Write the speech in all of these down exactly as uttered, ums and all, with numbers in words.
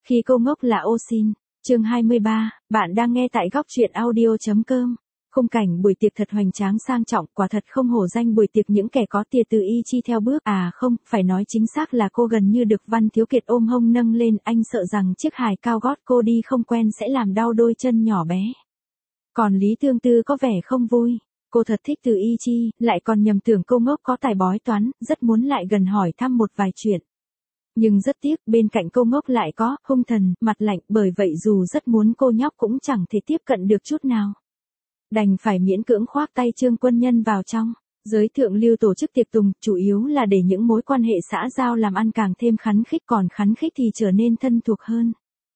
Khi cô ngốc là ô xin. Chương hai mươi ba, bạn đang nghe tại góc truyện audio.com. Khung cảnh buổi tiệc thật hoành tráng sang trọng, quả thật không hổ danh buổi tiệc những kẻ có tia từ y chi theo bước. À không, phải nói chính xác là cô gần như được Văn Thiếu Kiệt ôm hông nâng lên, anh sợ rằng chiếc hài cao gót cô đi không quen sẽ làm đau đôi chân nhỏ bé. Còn Lý Tương Tư có vẻ không vui. Cô thật thích Từ Y Chi, lại còn nhầm tưởng cô ngốc có tài bói toán, rất muốn lại gần hỏi thăm một vài chuyện. Nhưng rất tiếc, bên cạnh cô ngốc lại có hung thần, mặt lạnh, bởi vậy dù rất muốn cô nhóc cũng chẳng thể tiếp cận được chút nào. Đành phải miễn cưỡng khoác tay Trương Quân Nhân vào trong. Giới thượng lưu tổ chức tiệc tùng, chủ yếu là để những mối quan hệ xã giao làm ăn càng thêm khắn khích, còn khắn khích thì trở nên thân thuộc hơn.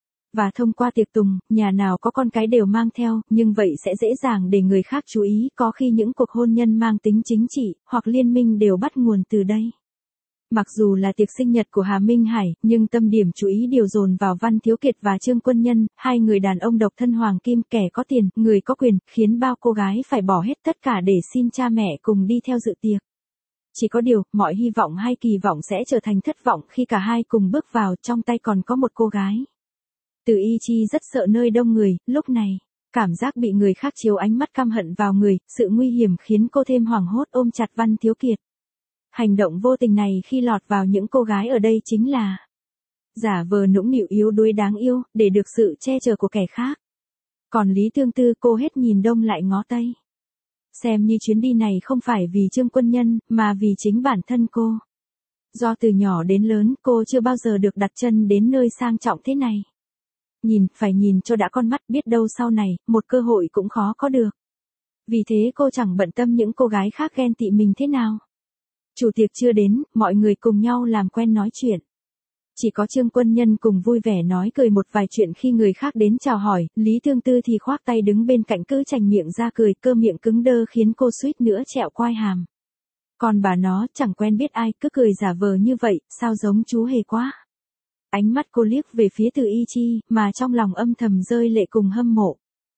Và thông qua tiệc tùng, nhà nào có con cái đều mang theo, nhưng vậy sẽ dễ dàng để người khác chú ý, có khi những cuộc hôn nhân mang tính chính trị, hoặc liên minh đều bắt nguồn từ đây. Mặc dù là tiệc sinh nhật của Hà Minh Hải, nhưng tâm điểm chú ý đều dồn vào Văn Thiếu Kiệt và Trương Quân Nhân, hai người đàn ông độc thân hoàng kim, kẻ có tiền, người có quyền, khiến bao cô gái phải bỏ hết tất cả để xin cha mẹ cùng đi theo dự tiệc. Chỉ có điều, mọi hy vọng hay kỳ vọng sẽ trở thành thất vọng khi cả hai cùng bước vào, trong tay còn có một cô gái. Từ Y Chi rất sợ nơi đông người, lúc này, cảm giác bị người khác chiếu ánh mắt căm hận vào người, sự nguy hiểm khiến cô thêm hoảng hốt ôm chặt Văn Thiếu Kiệt. Hành động vô tình này khi lọt vào những cô gái ở đây chính là giả vờ nũng nịu yếu đuối đáng yêu, để được sự che chở của kẻ khác. Còn Lý Tương Tư cô hết nhìn đông lại ngó tây. Xem như chuyến đi này không phải vì Trương Quân Nhân, mà vì chính bản thân cô. Do từ nhỏ đến lớn cô chưa bao giờ được đặt chân đến nơi sang trọng thế này. Nhìn, phải nhìn cho đã con mắt, biết đâu sau này, một cơ hội cũng khó có được. Vì thế cô chẳng bận tâm những cô gái khác ghen tị mình thế nào. Chủ tiệc chưa đến, mọi người cùng nhau làm quen nói chuyện. Chỉ có Trương Quân Nhân cùng vui vẻ nói cười một vài chuyện khi người khác đến chào hỏi, Lý Tương Tư thì khoác tay đứng bên cạnh cứ chành miệng ra cười, cơ miệng cứng đơ khiến cô suýt nữa trẹo quai hàm. Còn bà nó, chẳng quen biết ai, cứ cười giả vờ như vậy, sao giống chú hề quá. Ánh mắt cô liếc về phía Từ Y Chi, mà trong lòng âm thầm rơi lệ cùng hâm mộ.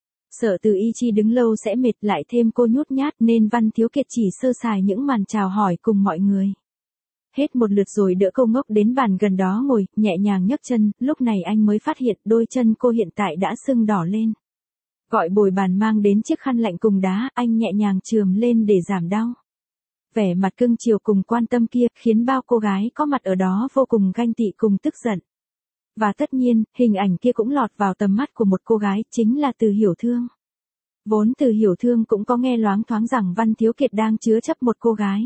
Sợ Từ Y Chi đứng lâu sẽ mệt, lại thêm cô nhút nhát nên Văn Thiếu Kiệt chỉ sơ sài những màn chào hỏi cùng mọi người. Hết một lượt rồi đỡ cô ngốc đến bàn gần đó ngồi, nhẹ nhàng nhấc chân, lúc này anh mới phát hiện đôi chân cô hiện tại đã sưng đỏ lên. Gọi bồi bàn mang đến chiếc khăn lạnh cùng đá, anh nhẹ nhàng chườm lên để giảm đau. Vẻ mặt cưng chiều cùng quan tâm kia, khiến bao cô gái có mặt ở đó vô cùng ganh tị cùng tức giận. Và tất nhiên, hình ảnh kia cũng lọt vào tầm mắt của một cô gái, chính là Từ Hiểu Thương. Vốn Từ Hiểu Thương cũng có nghe loáng thoáng rằng Văn Thiếu Kiệt đang chứa chấp một cô gái.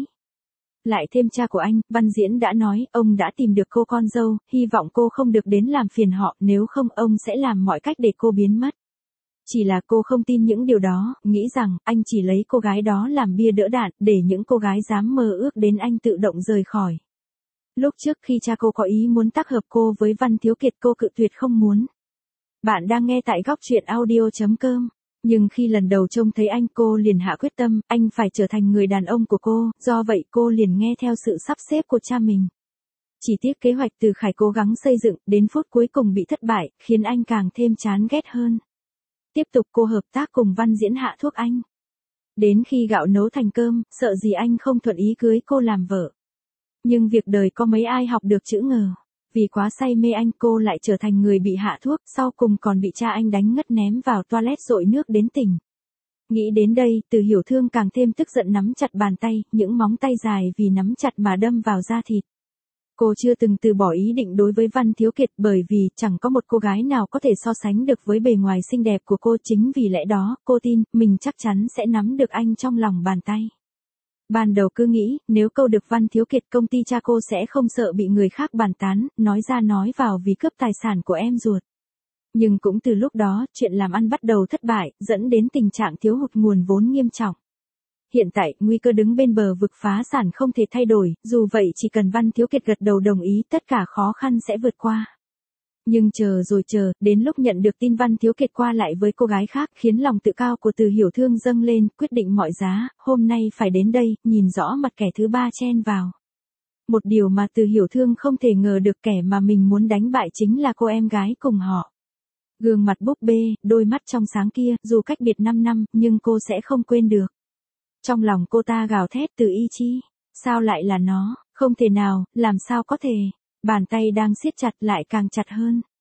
Lại thêm cha của anh, Văn Diễn đã nói, ông đã tìm được cô con dâu, hy vọng cô không được đến làm phiền họ, nếu không ông sẽ làm mọi cách để cô biến mất. Chỉ là cô không tin những điều đó, nghĩ rằng anh chỉ lấy cô gái đó làm bia đỡ đạn, để những cô gái dám mơ ước đến anh tự động rời khỏi. Lúc trước khi cha cô có ý muốn tác hợp cô với Văn Thiếu Kiệt cô cự tuyệt không muốn. Bạn đang nghe tại góc truyện audio.com. Nhưng khi lần đầu trông thấy anh cô liền hạ quyết tâm, anh phải trở thành người đàn ông của cô, do vậy cô liền nghe theo sự sắp xếp của cha mình. Chỉ tiếc kế hoạch Từ Khải cố gắng xây dựng, đến phút cuối cùng bị thất bại, khiến anh càng thêm chán ghét hơn. Tiếp tục cô hợp tác cùng Văn Diễn hạ thuốc anh. Đến khi gạo nấu thành cơm, sợ gì anh không thuận ý cưới cô làm vợ. Nhưng việc đời có mấy ai học được chữ ngờ. Vì quá say mê anh cô lại trở thành người bị hạ thuốc, sau cùng còn bị cha anh đánh ngất ném vào toilet dội nước đến tỉnh. Nghĩ đến đây, Từ Hiểu Thương càng thêm tức giận nắm chặt bàn tay, những móng tay dài vì nắm chặt mà đâm vào da thịt. Cô chưa từng từ bỏ ý định đối với Văn Thiếu Kiệt, bởi vì chẳng có một cô gái nào có thể so sánh được với bề ngoài xinh đẹp của cô, chính vì lẽ đó, cô tin, mình chắc chắn sẽ nắm được anh trong lòng bàn tay. Ban đầu cứ nghĩ, nếu câu được Văn Thiếu Kiệt công ty cha cô sẽ không sợ bị người khác bàn tán, nói ra nói vào vì cướp tài sản của em ruột. Nhưng cũng từ lúc đó, chuyện làm ăn bắt đầu thất bại, dẫn đến tình trạng thiếu hụt nguồn vốn nghiêm trọng. Hiện tại, nguy cơ đứng bên bờ vực phá sản không thể thay đổi, dù vậy chỉ cần Văn Thiếu Kiệt gật đầu đồng ý, tất cả khó khăn sẽ vượt qua. Nhưng chờ rồi chờ, đến lúc nhận được tin Văn Thiếu Kiệt qua lại với cô gái khác, khiến lòng tự cao của Từ Hiểu Thương dâng lên, quyết định mọi giá, hôm nay phải đến đây, nhìn rõ mặt kẻ thứ ba chen vào. Một điều mà Từ Hiểu Thương không thể ngờ được, kẻ mà mình muốn đánh bại chính là cô em gái cùng họ. Gương mặt búp bê, đôi mắt trong sáng kia, dù cách biệt năm năm, nhưng cô sẽ không quên được. Trong lòng cô ta gào thét, Từ Y Chi, sao lại là nó, không thể nào, làm sao có thể. Bàn tay đang siết chặt lại càng chặt hơn.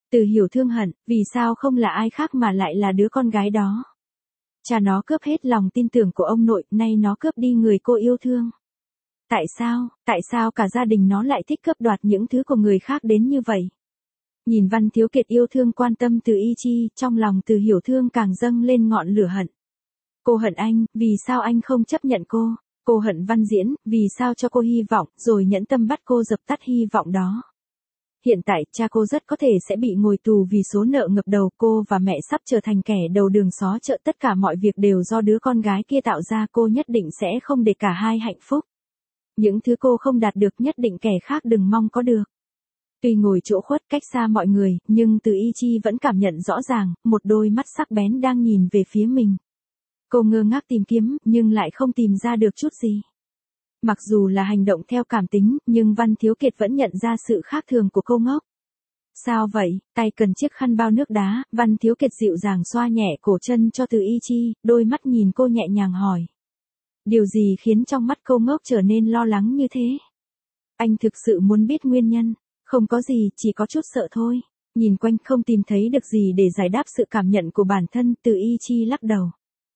Từ Hiểu thương hận, vì sao không là ai khác mà lại là đứa con gái đó. Cha nó cướp hết lòng tin tưởng của ông nội, nay nó cướp đi người cô yêu thương. Tại sao, tại sao cả gia đình nó lại thích cướp đoạt những thứ của người khác đến như vậy? Nhìn Văn Thiếu Kiệt yêu thương quan tâm Từ Y Chi, trong lòng Từ Hiểu thương càng dâng lên ngọn lửa hận. Cô hận anh, vì sao anh không chấp nhận cô? Cô hận Văn Diễn, vì sao cho cô hy vọng, rồi nhẫn tâm bắt cô dập tắt hy vọng đó. Hiện tại, cha cô rất có thể sẽ bị ngồi tù vì số nợ ngập đầu, cô và mẹ sắp trở thành kẻ đầu đường xó chợ, tất cả mọi việc đều do đứa con gái kia tạo ra, cô nhất định sẽ không để cả hai hạnh phúc. Những thứ cô không đạt được nhất định kẻ khác đừng mong có được. Tuy ngồi chỗ khuất cách xa mọi người, nhưng Từ Y Chi vẫn cảm nhận rõ ràng, một đôi mắt sắc bén đang nhìn về phía mình. Cô ngơ ngác tìm kiếm, nhưng lại không tìm ra được chút gì. Mặc dù là hành động theo cảm tính, nhưng Văn Thiếu Kiệt vẫn nhận ra sự khác thường của cô ngốc. Sao vậy? Tay cần chiếc khăn bao nước đá, Văn Thiếu Kiệt dịu dàng xoa nhẹ cổ chân cho Từ Y Chi, đôi mắt nhìn cô nhẹ nhàng hỏi. Điều gì khiến trong mắt cô ngốc trở nên lo lắng như thế? Anh thực sự muốn biết nguyên nhân. Không có gì, chỉ có chút sợ thôi. Nhìn quanh không tìm thấy được gì để giải đáp sự cảm nhận của bản thân, Từ Y Chi lắc đầu.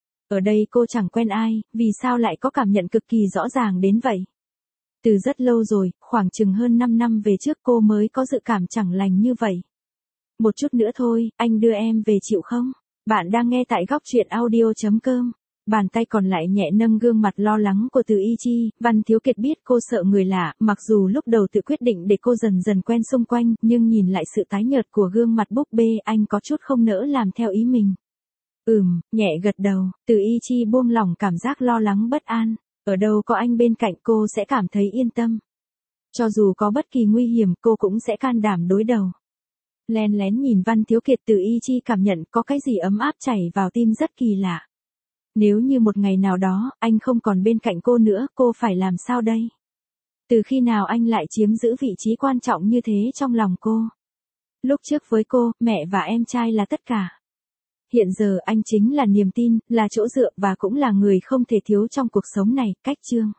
Ở đây cô chẳng quen ai, vì sao lại có cảm nhận cực kỳ rõ ràng đến vậy? Từ rất lâu rồi, khoảng chừng hơn năm năm về trước cô mới có dự cảm chẳng lành như vậy. Một chút nữa thôi, anh đưa em về chịu không? Bạn đang nghe tại góc truyện audio chấm com. Bàn tay còn lại nhẹ nâng gương mặt lo lắng của Từ Y Chi, Văn Thiếu Kiệt biết cô sợ người lạ, mặc dù lúc đầu tự quyết định để cô dần dần quen xung quanh, nhưng nhìn lại sự tái nhợt của gương mặt búp bê, anh có chút không nỡ làm theo ý mình. Ừm, nhẹ gật đầu, Từ Y Chi buông lỏng cảm giác lo lắng bất an, ở đâu có anh bên cạnh cô sẽ cảm thấy yên tâm. Cho dù có bất kỳ nguy hiểm cô cũng sẽ can đảm đối đầu. Len lén nhìn Văn Thiếu Kiệt, Từ Y Chi cảm nhận có cái gì ấm áp chảy vào tim rất kỳ lạ. Nếu như một ngày nào đó, anh không còn bên cạnh cô nữa, cô phải làm sao đây? Từ khi nào anh lại chiếm giữ vị trí quan trọng như thế trong lòng cô? Lúc trước với cô, mẹ và em trai là tất cả. Hiện giờ anh chính là niềm tin, là chỗ dựa và cũng là người không thể thiếu trong cuộc sống này. Cách chương.